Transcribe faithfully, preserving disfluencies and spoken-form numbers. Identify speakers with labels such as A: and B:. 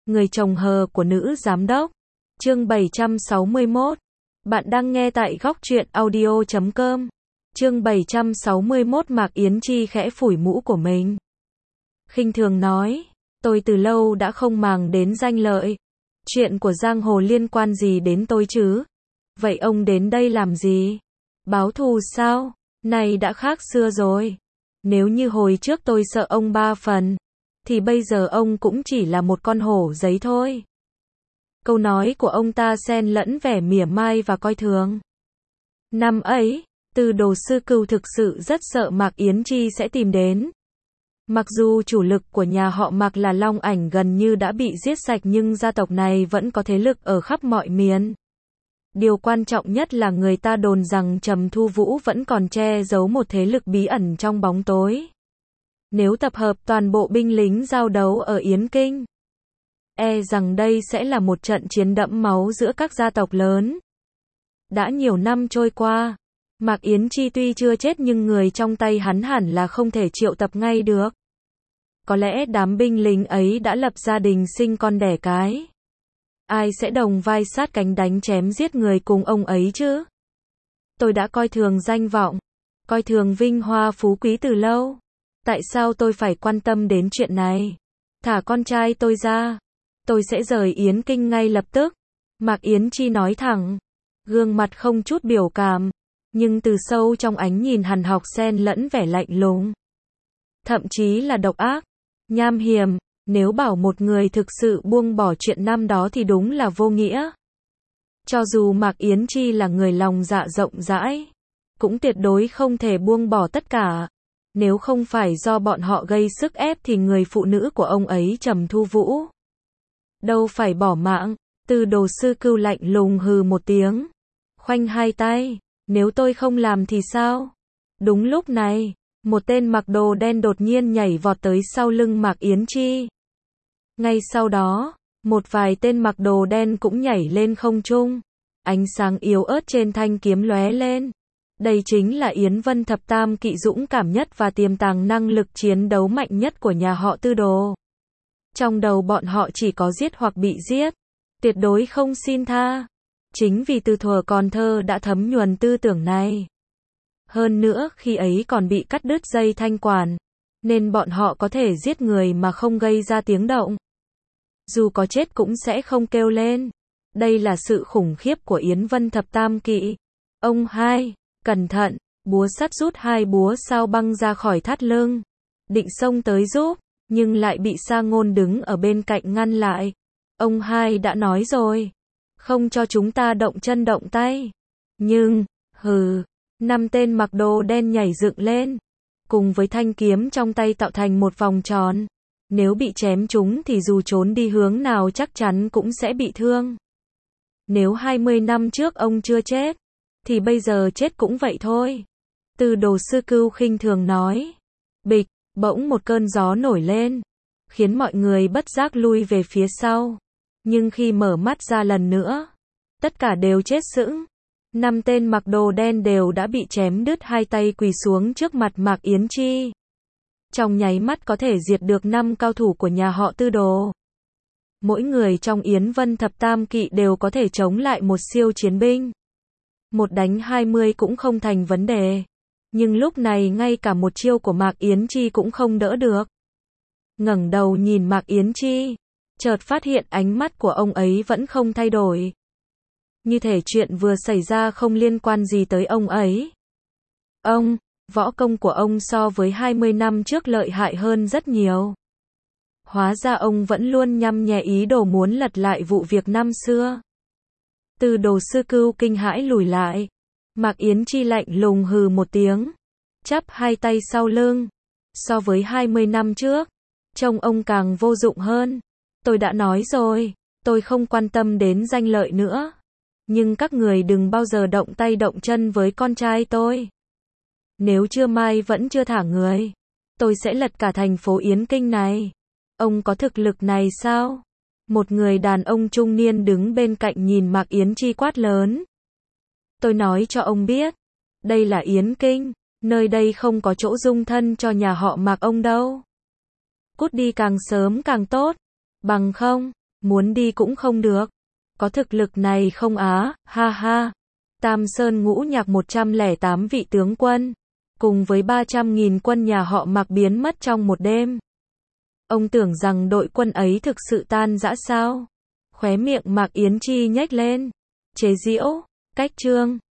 A: Người chồng hờ của nữ giám đốc. Chương bảy trăm sáu mươi mốt. Bạn đang nghe tại góc truyện audio chấm com. Chương bảy trăm sáu mươi mốt. Mạc Yến Chi khẽ phủi mũ của mình. Khinh thường nói, tôi từ lâu đã không màng đến danh lợi. Chuyện của giang hồ liên quan gì đến tôi chứ? Vậy ông đến đây làm gì? Báo thù sao? Này đã khác xưa rồi. Nếu như hồi trước tôi sợ ông ba phần, thì bây giờ ông cũng chỉ là một con hổ giấy thôi. Câu nói của ông ta xen lẫn vẻ mỉa mai và coi thường. Năm ấy, Từ Đồ Sư Cưu thực sự rất sợ Mạc Yến Chi sẽ tìm đến. Mặc dù chủ lực của nhà họ Mạc là Long Ảnh gần như đã bị giết sạch, nhưng gia tộc này vẫn có thế lực ở khắp mọi miền. Điều quan trọng nhất là người ta đồn rằng Trầm Thu Vũ vẫn còn che giấu một thế lực bí ẩn trong bóng tối. Nếu tập hợp toàn bộ binh lính giao đấu ở Yến Kinh, e rằng đây sẽ là một trận chiến đẫm máu giữa các gia tộc lớn. Đã nhiều năm trôi qua, Mạc Yến Chi tuy chưa chết nhưng người trong tay hắn hẳn là không thể triệu tập ngay được. Có lẽ đám binh lính ấy đã lập gia đình sinh con đẻ cái. Ai sẽ đồng vai sát cánh đánh chém giết người cùng ông ấy chứ? Tôi đã coi thường danh vọng, coi thường vinh hoa phú quý từ lâu. Tại sao tôi phải quan tâm đến chuyện này? Thả con trai tôi ra, tôi sẽ rời Yến Kinh ngay lập tức. Mạc Yến Chi nói thẳng, gương mặt không chút biểu cảm, nhưng từ sâu trong ánh nhìn hằn học xen lẫn vẻ lạnh lùng. Thậm chí là độc ác, nham hiểm. Nếu bảo một người thực sự buông bỏ chuyện năm đó thì đúng là vô nghĩa. Cho dù Mạc Yến Chi là người lòng dạ rộng rãi, cũng tuyệt đối không thể buông bỏ tất cả. Nếu không phải do bọn họ gây sức ép thì người phụ nữ của ông ấy Trầm Thu Vũ đâu phải bỏ mạng. Từ Đồ Sư Cưu lạnh lùng hừ một tiếng, khoanh hai tay, nếu tôi không làm thì sao? Đúng lúc này, một tên mặc đồ đen đột nhiên nhảy vọt tới sau lưng Mạc Yến Chi. Ngay sau đó, một vài tên mặc đồ đen cũng nhảy lên không trung. Ánh sáng yếu ớt trên thanh kiếm lóe lên. Đây chính là Yến Vân Thập Tam Kỵ dũng cảm nhất và tiềm tàng năng lực chiến đấu mạnh nhất của nhà họ Tư Đồ. Trong đầu bọn họ chỉ có giết hoặc bị giết, tuyệt đối không xin tha. Chính vì từ thuở còn thơ đã thấm nhuần tư tưởng này. Hơn nữa khi ấy còn bị cắt đứt dây thanh quản, nên bọn họ có thể giết người mà không gây ra tiếng động. Dù có chết cũng sẽ không kêu lên. Đây là sự khủng khiếp của Yến Vân Thập Tam Kỵ. Ông hai, cẩn thận, búa sắt rút hai búa sao băng ra khỏi thắt lưng. Định xông tới giúp, nhưng lại bị Sa Ngôn đứng ở bên cạnh ngăn lại. Ông hai đã nói rồi, không cho chúng ta động chân động tay. Nhưng, hừ, năm tên mặc đồ đen nhảy dựng lên, cùng với thanh kiếm trong tay tạo thành một vòng tròn. Nếu bị chém trúng thì dù trốn đi hướng nào chắc chắn cũng sẽ bị thương. Nếu hai mươi năm trước ông chưa chết, thì bây giờ chết cũng vậy thôi. Từ Đồ Sư Cưu khinh thường nói. Bịch, bỗng một cơn gió nổi lên, khiến mọi người bất giác lui về phía sau. Nhưng khi mở mắt ra lần nữa, tất cả đều chết sững. Năm tên mặc đồ đen đều đã bị chém đứt hai tay quỳ xuống trước mặt Mạc Yến Chi. Trong nháy mắt có thể diệt được năm cao thủ của nhà họ Tư Đồ. Mỗi người trong Yến Vân Thập Tam Kỵ đều có thể chống lại một siêu chiến binh. Một đánh hai mươi cũng không thành vấn đề. Nhưng lúc này ngay cả một chiêu của Mạc Yến Chi cũng không đỡ được. Ngẩng đầu nhìn Mạc Yến Chi, chợt phát hiện ánh mắt của ông ấy vẫn không thay đổi. Như thể chuyện vừa xảy ra không liên quan gì tới ông ấy. Ông, võ công của ông so với hai mươi năm trước lợi hại hơn rất nhiều. Hóa ra ông vẫn luôn nhăm nhè ý đồ muốn lật lại vụ việc năm xưa. Từ Đồ Sư Cưu kinh hãi lùi lại. Mạc Yến Chi lạnh lùng hừ một tiếng, chắp hai tay sau lưng. So với hai mươi năm trước, trông ông càng vô dụng hơn. Tôi đã nói rồi, tôi không quan tâm đến danh lợi nữa. Nhưng các người đừng bao giờ động tay động chân với con trai tôi. Nếu trưa mai vẫn chưa thả người, tôi sẽ lật cả thành phố Yến Kinh này. Ông có thực lực này sao? Một người đàn ông trung niên đứng bên cạnh nhìn Mạc Yến Chi quát lớn. Tôi nói cho ông biết, đây là Yến Kinh, nơi đây không có chỗ dung thân cho nhà họ Mạc ông đâu. Cút đi càng sớm càng tốt, bằng không, Muốn đi cũng không được. Có thực lực này không á, ha ha. Tam Sơn ngũ nhạc một trăm lẻ tám vị tướng quân, cùng với ba trăm nghìn quân nhà họ Mạc biến mất trong một đêm. Ông tưởng rằng đội quân ấy thực sự tan rã sao? Khóe miệng Mạc Yến Chi nhếch lên. Chế giễu, cách chương.